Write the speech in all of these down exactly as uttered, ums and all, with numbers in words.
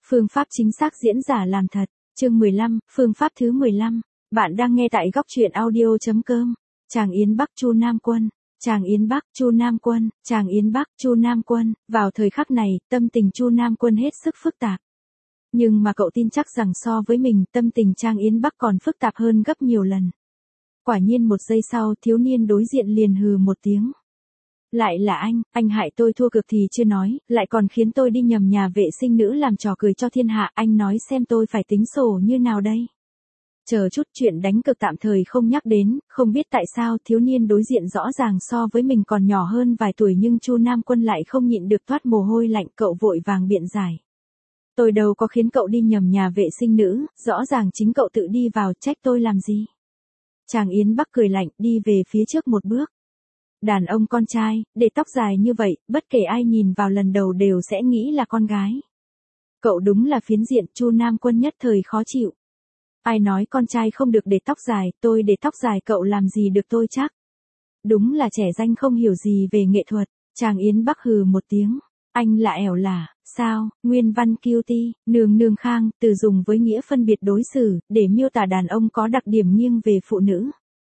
Phương pháp chính xác diễn giả làm thật. Chương mười lăm, phương pháp thứ mười lăm. Bạn đang nghe tại góc truyện audio chấm com. Tràng Yến Bắc Chu Nam Quân. Tràng Yến Bắc Chu Nam Quân. Tràng Yến Bắc Chu Nam Quân. Vào thời khắc này, tâm tình Chu Nam Quân hết sức phức tạp. Nhưng mà cậu tin chắc rằng so với mình, tâm tình Tràng Yến Bắc còn phức tạp hơn gấp nhiều lần. Quả nhiên một giây sau, thiếu niên đối diện liền hừ một tiếng. Lại là anh, anh hại tôi thua cược thì chưa nói, lại còn khiến tôi đi nhầm nhà vệ sinh nữ làm trò cười cho thiên hạ, anh nói xem tôi phải tính sổ như nào đây? Chờ chút, chuyện đánh cược tạm thời không nhắc đến, không biết tại sao thiếu niên đối diện rõ ràng so với mình còn nhỏ hơn vài tuổi nhưng Chu Nam Quân lại không nhịn được toát mồ hôi lạnh, cậu vội vàng biện giải. Tôi đâu có khiến cậu đi nhầm nhà vệ sinh nữ, rõ ràng chính cậu tự đi vào, trách tôi làm gì? Tràng Yến Bắc cười lạnh, đi về phía trước một bước. Đàn ông con trai, để tóc dài như vậy, bất kể ai nhìn vào lần đầu đều sẽ nghĩ là con gái. Cậu đúng là phiến diện, Chu Nam Quân nhất thời khó chịu. Ai nói con trai không được để tóc dài, tôi để tóc dài cậu làm gì được tôi chắc. Đúng là trẻ danh không hiểu gì về nghệ thuật. Tràng Yến Bắc hừ một tiếng. Anh là ẻo lả, sao, nguyên văn cutie, nương nương khang, từ dùng với nghĩa phân biệt đối xử, để miêu tả đàn ông có đặc điểm nghiêng về phụ nữ.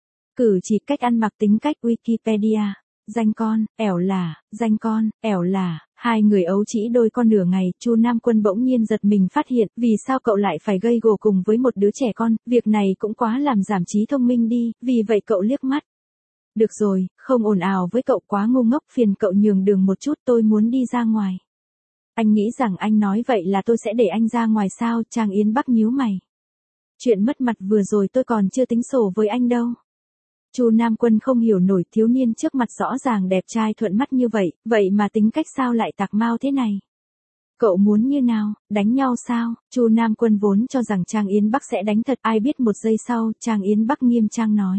Cử chỉ, cách ăn mặc, tính cách, Wikipedia. Danh con, ẻo lả, danh con, ẻo lả. Hai người ấu trĩ đôi con nửa ngày, Chu Nam Quân bỗng nhiên giật mình phát hiện, vì sao cậu lại phải gây gổ cùng với một đứa trẻ con, việc này cũng quá làm giảm trí thông minh đi, vì vậy cậu liếc mắt. Được rồi, không ồn ào với cậu quá ngu ngốc, phiền cậu nhường đường một chút, tôi muốn đi ra ngoài. Anh nghĩ rằng anh nói vậy là tôi sẽ để anh ra ngoài sao? Tràng Yến Bắc nhíu mày. Chuyện mất mặt vừa rồi tôi còn chưa tính sổ với anh đâu. Chu Nam Quân không hiểu nổi, thiếu niên trước mặt rõ ràng đẹp trai thuận mắt như vậy, vậy mà tính cách sao lại tạc mau thế này? Cậu muốn như nào, đánh nhau sao? Chu Nam Quân vốn cho rằng Tràng Yến Bắc sẽ đánh thật, ai biết một giây sau, Tràng Yến Bắc nghiêm trang nói.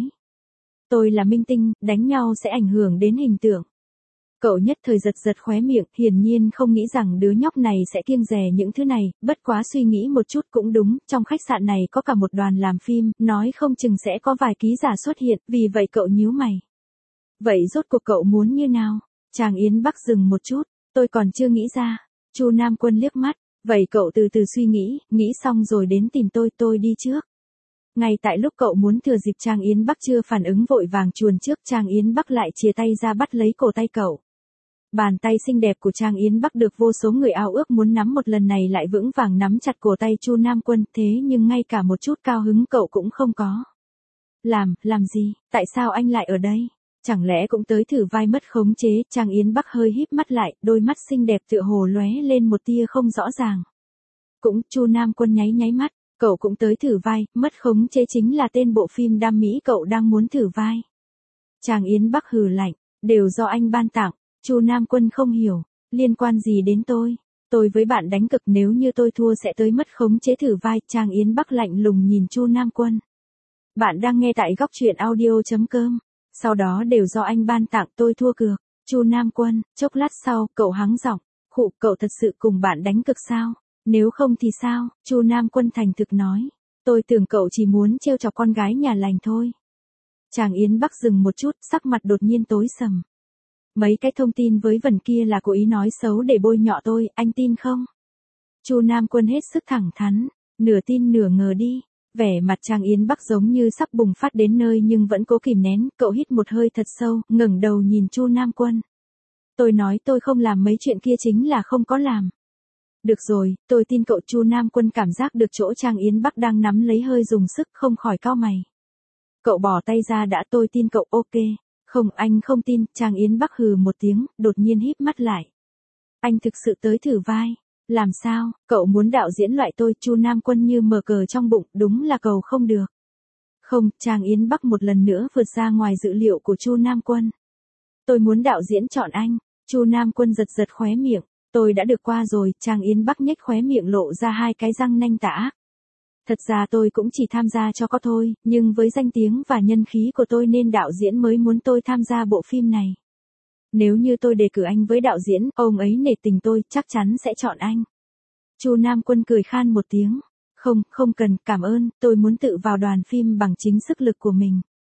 Tôi là minh tinh, đánh nhau sẽ ảnh hưởng đến hình tượng. Cậu nhất thời giật giật khóe miệng, hiển nhiên không nghĩ rằng đứa nhóc này sẽ kiêng dè những thứ này, bất quá suy nghĩ một chút cũng đúng, trong khách sạn này có cả một đoàn làm phim, nói không chừng sẽ có vài ký giả xuất hiện, vì vậy cậu nhíu mày. Vậy rốt cuộc cậu muốn như nào? Tràng Yến Bắc dừng một chút, tôi còn chưa nghĩ ra. Chu Nam Quân liếc mắt, vậy cậu từ từ suy nghĩ, nghĩ xong rồi đến tìm tôi, tôi đi trước. Ngay tại lúc cậu muốn thừa dịp Tràng Yến Bắc chưa phản ứng vội vàng chuồn trước, Tràng Yến Bắc lại chìa tay ra bắt lấy cổ tay cậu. Bàn tay xinh đẹp của Tràng Yến Bắc được vô số người ao ước muốn nắm một lần này lại vững vàng nắm chặt cổ tay Chu Nam Quân, thế nhưng ngay cả một chút cao hứng cậu cũng không có. Làm, làm gì, tại sao anh lại ở đây? Chẳng lẽ cũng tới thử vai mất khống chế? Tràng Yến Bắc hơi híp mắt lại, đôi mắt xinh đẹp tựa hồ lóe lên một tia không rõ ràng. Cũng, Chu Nam Quân nháy nháy mắt, cậu cũng tới thử vai, mất khống chế chính là tên bộ phim đam mỹ cậu đang muốn thử vai. Tràng Yến Bắc hừ lạnh, đều do anh ban tặng. Chu Nam Quân không hiểu, liên quan gì đến tôi? Tôi với bạn đánh cực, nếu như tôi thua sẽ tới mất khống chế thử vai. Tràng Yến Bắc lạnh lùng nhìn Chu Nam Quân. Bạn đang nghe tại góc truyện audio chấm com. Sau đó đều do anh ban tặng, tôi thua cược. Chu Nam Quân, chốc lát sau, cậu hắng giọng, khụ, cậu thật sự cùng bạn đánh cực sao? Nếu không thì sao? Chu Nam Quân thành thực nói. Tôi tưởng cậu chỉ muốn trêu chọc con gái nhà lành thôi. Tràng Yến Bắc dừng một chút, sắc mặt đột nhiên tối sầm. Mấy cái thông tin với vần kia là cố ý nói xấu để bôi nhọ tôi, anh tin không? Chu Nam Quân hết sức thẳng thắn, nửa tin nửa ngờ đi. Vẻ mặt Tràng Yến Bắc giống như sắp bùng phát đến nơi nhưng vẫn cố kìm nén, cậu hít một hơi thật sâu, ngẩng đầu nhìn Chu Nam Quân. Tôi nói tôi không làm mấy chuyện kia chính là không có làm. Được rồi, tôi tin cậu. Chu Nam Quân cảm giác được chỗ Tràng Yến Bắc đang nắm lấy hơi dùng sức, không khỏi cau mày. Cậu bỏ tay ra đã, tôi tin cậu, ok. Không, anh không tin. Tràng Yến Bắc hừ một tiếng, đột nhiên híp mắt lại. Anh thực sự tới thử vai. Làm sao, cậu muốn đạo diễn loại tôi? Chu Nam Quân như mở cờ trong bụng, đúng là cầu không được. Không, Tràng Yến Bắc một lần nữa vượt ra ngoài dự liệu của Chu Nam Quân. Tôi muốn đạo diễn chọn anh. Chu Nam Quân giật giật khóe miệng. Tôi đã được qua rồi. Tràng Yến Bắc nhếch khóe miệng lộ ra hai cái răng nanh tả. Thật ra tôi cũng chỉ tham gia cho có thôi, nhưng với danh tiếng và nhân khí của tôi nên đạo diễn mới muốn tôi tham gia bộ phim này. Nếu như tôi đề cử anh với đạo diễn, ông ấy nể tình tôi, chắc chắn sẽ chọn anh. Chu Nam Quân cười khan một tiếng. Không, không cần, cảm ơn, tôi muốn tự vào đoàn phim bằng chính sức lực của mình.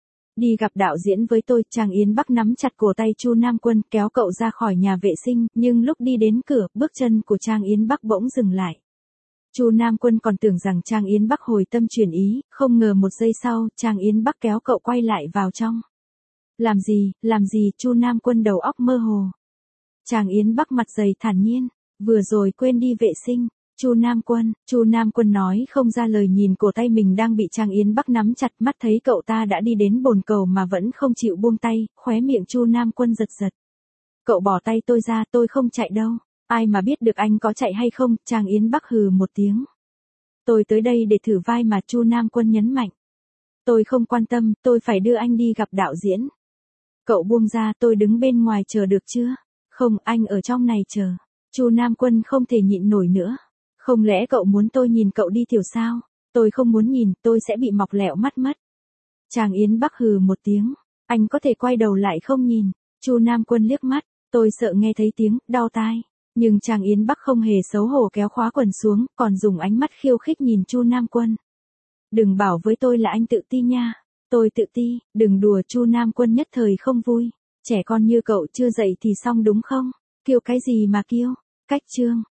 Đi gặp đạo diễn với tôi. Tràng Yến Bắc nắm chặt cổ tay Chu Nam Quân, kéo cậu ra khỏi nhà vệ sinh, nhưng lúc đi đến cửa, bước chân của Tràng Yến Bắc bỗng dừng lại. Chu Nam Quân còn tưởng rằng Trang Yến Bắc hồi tâm chuyển ý, không ngờ một giây sau, Trang Yến Bắc kéo cậu quay lại vào trong. Làm gì, làm gì, Chu Nam Quân đầu óc mơ hồ. Trang Yến Bắc mặt dày thản nhiên, vừa rồi quên đi vệ sinh. Chu Nam Quân, Chu Nam Quân nói không ra lời, nhìn cổ tay mình đang bị Trang Yến Bắc nắm chặt, mắt thấy cậu ta đã đi đến bồn cầu mà vẫn không chịu buông tay, khóe miệng Chu Nam Quân giật giật. Cậu bỏ tay tôi ra, tôi không chạy đâu. Ai mà biết được anh có chạy hay không, Trang Yến Bắc hừ một tiếng. Tôi tới đây để thử vai mà, Chu Nam Quân nhấn mạnh. Tôi không quan tâm, tôi phải đưa anh đi gặp đạo diễn. Cậu buông ra, tôi đứng bên ngoài chờ được chưa? Không, anh ở trong này chờ. Chu Nam Quân không thể nhịn nổi nữa. Không lẽ cậu muốn tôi nhìn cậu đi tiểu sao? Tôi không muốn nhìn, tôi sẽ bị mọc lẹo mắt mất. Trang Yến Bắc hừ một tiếng. Anh có thể quay đầu lại không nhìn. Chu Nam Quân liếc mắt. Tôi sợ nghe thấy tiếng, đau tai. Nhưng Trang Yến Bắc không hề xấu hổ kéo khóa quần xuống, còn dùng ánh mắt khiêu khích nhìn Chu Nam Quân. Đừng bảo với tôi là anh tự ti nha. Tôi tự ti, đừng đùa. Chu Nam Quân nhất thời không vui. Trẻ con như cậu chưa dậy thì xong đúng không? Kiêu cái gì mà kiêu? Cách chương.